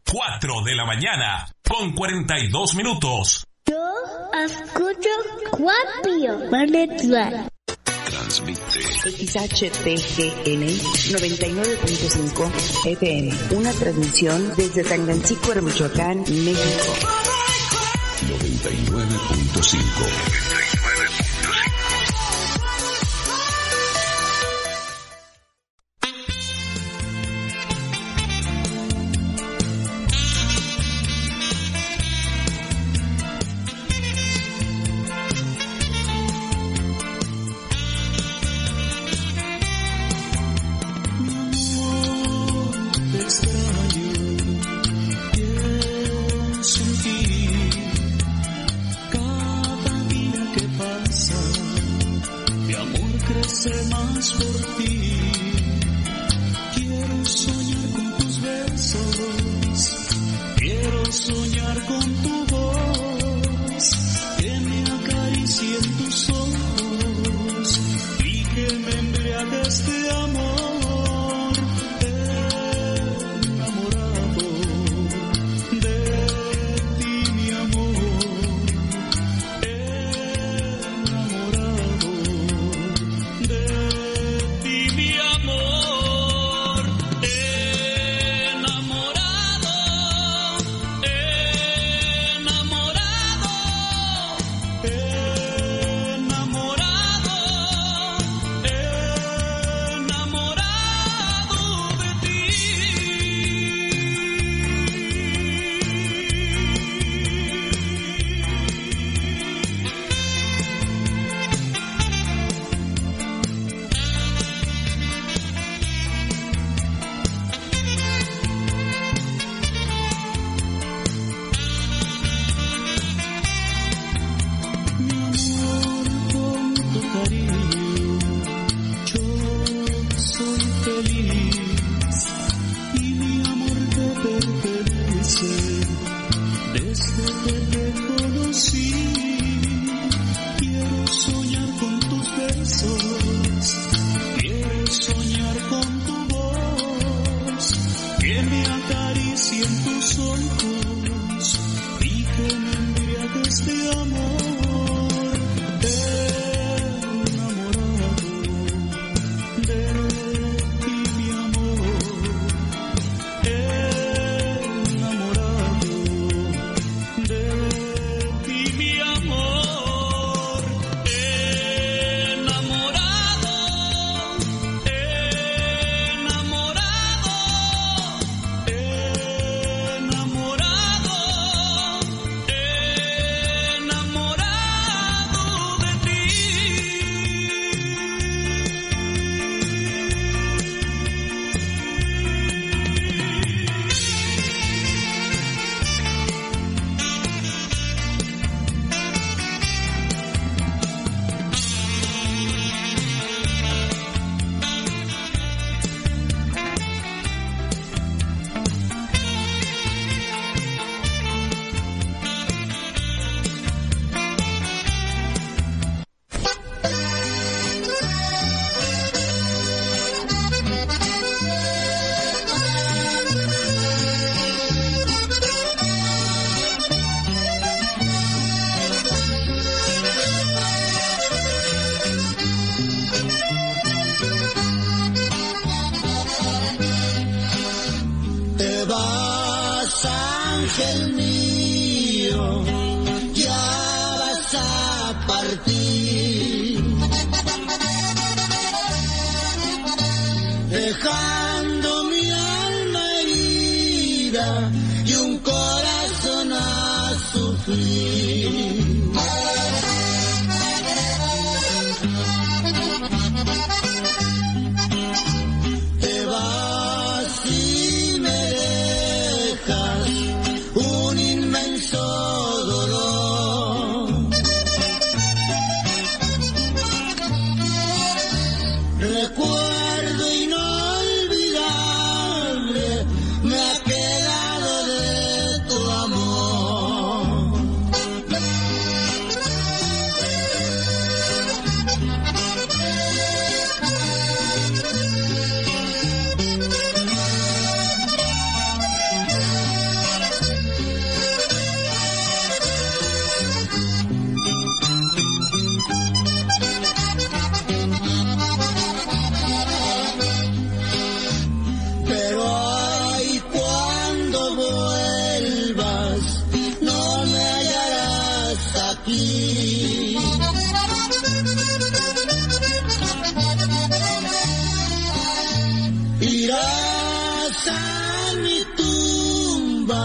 4 de la mañana, con 42 minutos. Yo escucho Guapio Manetual. Transmite XHTGN 99.5 FM. Una transmisión desde Tangancícuaro, Michoacán, México. 99.5.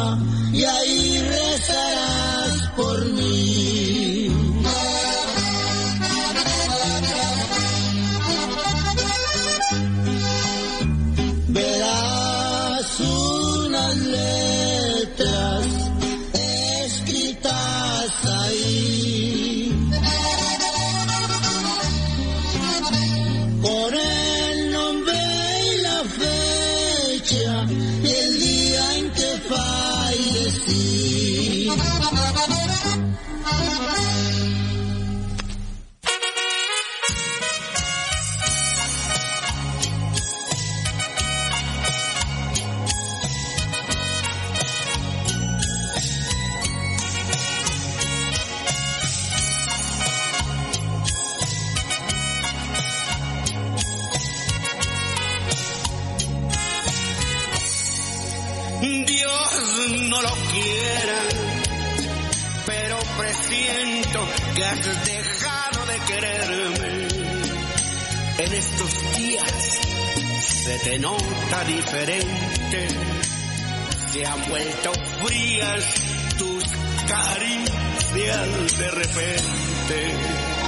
y ahí rezarás por mí. Verás unas letras escritas ahí con el nombre y la fecha y el día en que fallecí. Dios no lo quiera, pero presiento que has dejado de quererme. En estos días se te nota diferente, se han vuelto frías tus caricias de repente.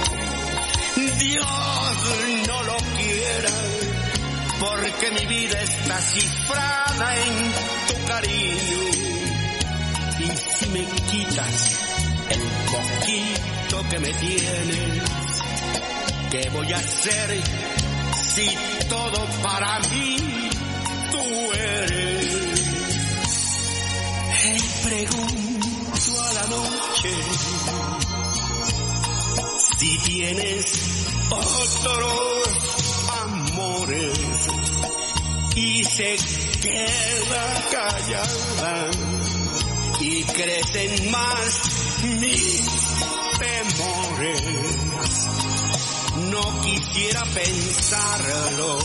Dios no lo quiera, porque mi vida está cifrada en tu cariño. Y si me quitas el poquito que me tienes, ¿qué voy a hacer si todo para mí tú eres? Y pregunto a la noche si tienes otros amores, y se queda callada y crecen más mis temores. No quisiera pensarlo,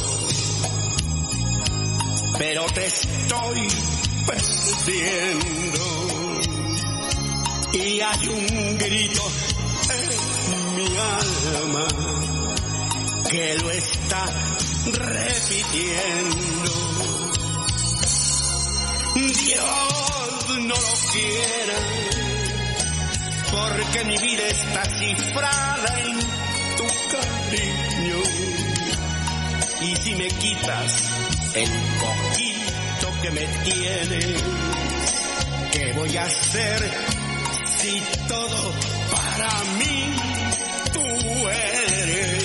pero te estoy perdiendo, y hay un grito en mi alma que lo está repitiendo. Dios no lo quiera, porque mi vida está cifrada en tu cariño. Y si me quitas el poquito que me tienes, ¿qué voy a hacer si todo para mí tú eres?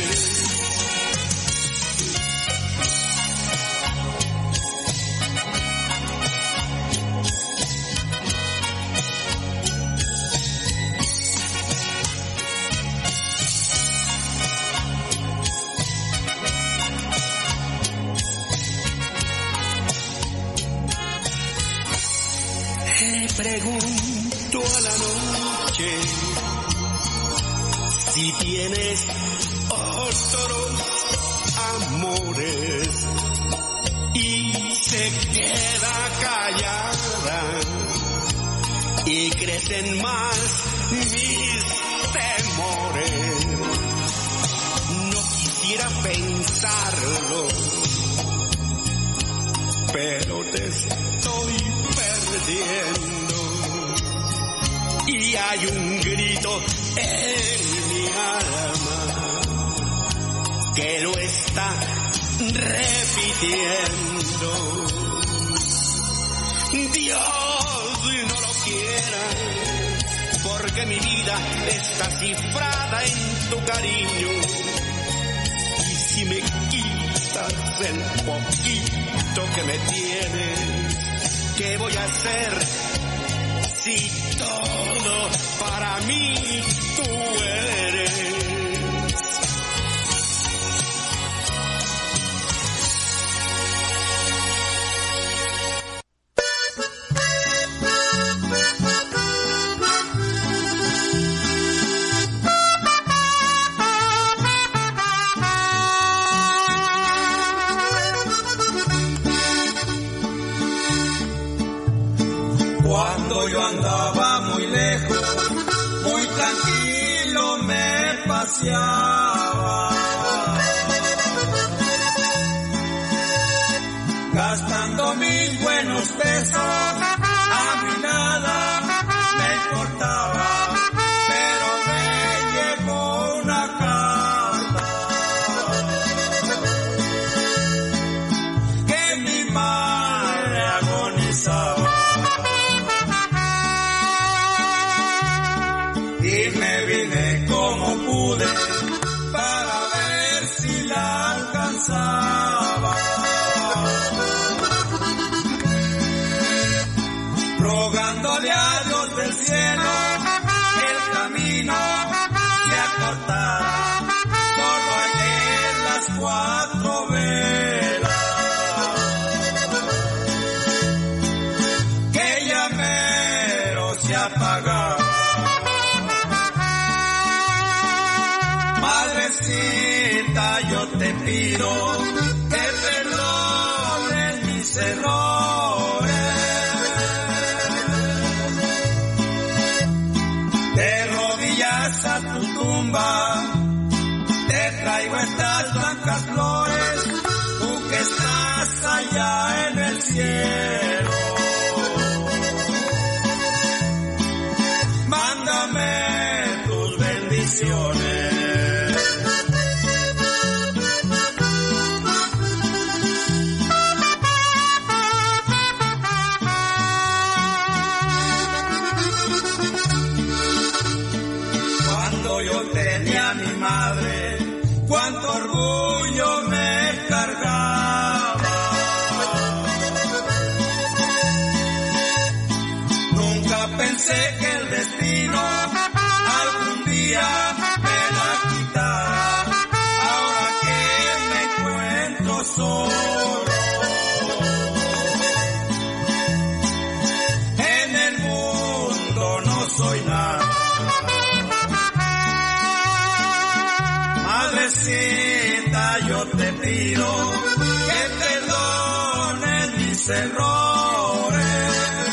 Pregunto a la noche si tienes otros amores, y se queda callada y crecen más mis temores. No quisiera pensarlo, pero te estoy perdiendo. Y hay un grito en mi alma que lo está repitiendo. Dios no lo quiera, porque mi vida está cifrada en tu cariño. Y si me quitas el poquito que me tienes, ¿qué voy a hacer si todo para mí tú eres? Cuando yo andaba muy lejos, muy tranquilo me paseaba, gastando mis buenos pesos a mi cielo el camino se acortara, solo ayer las 4 velas que ya mero se apagaban. Madrecita, yo te pido que perdones mis errores. De rodillas a tu tumba te traigo estas blancas flores, tú que estás allá en el cielo. Mándame tus bendiciones. Madre, cuánto orgullo me cargaba. Nunca pensé que el destino algún día me la quitara. Ahora que me encuentro solo en el mundo, no soy nada. Madrecita, yo te pido que perdones mis errores.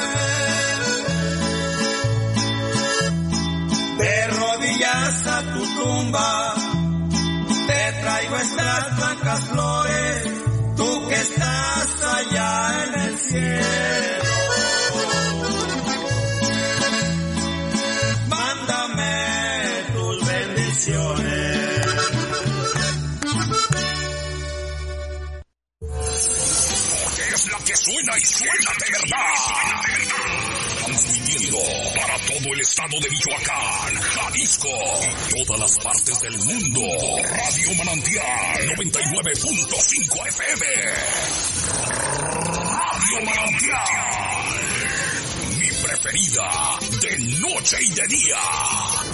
De rodillas a tu tumba te traigo estas blancas flores, tú que estás allá en el cielo. Mándame tus bendiciones. Que suena y suena de verdad. Transmitiendo para todo el estado de Michoacán, Jalisco y todas las partes del mundo. Radio Manantial 99.5 FM. Radio Manantial, mi preferida de noche y de día.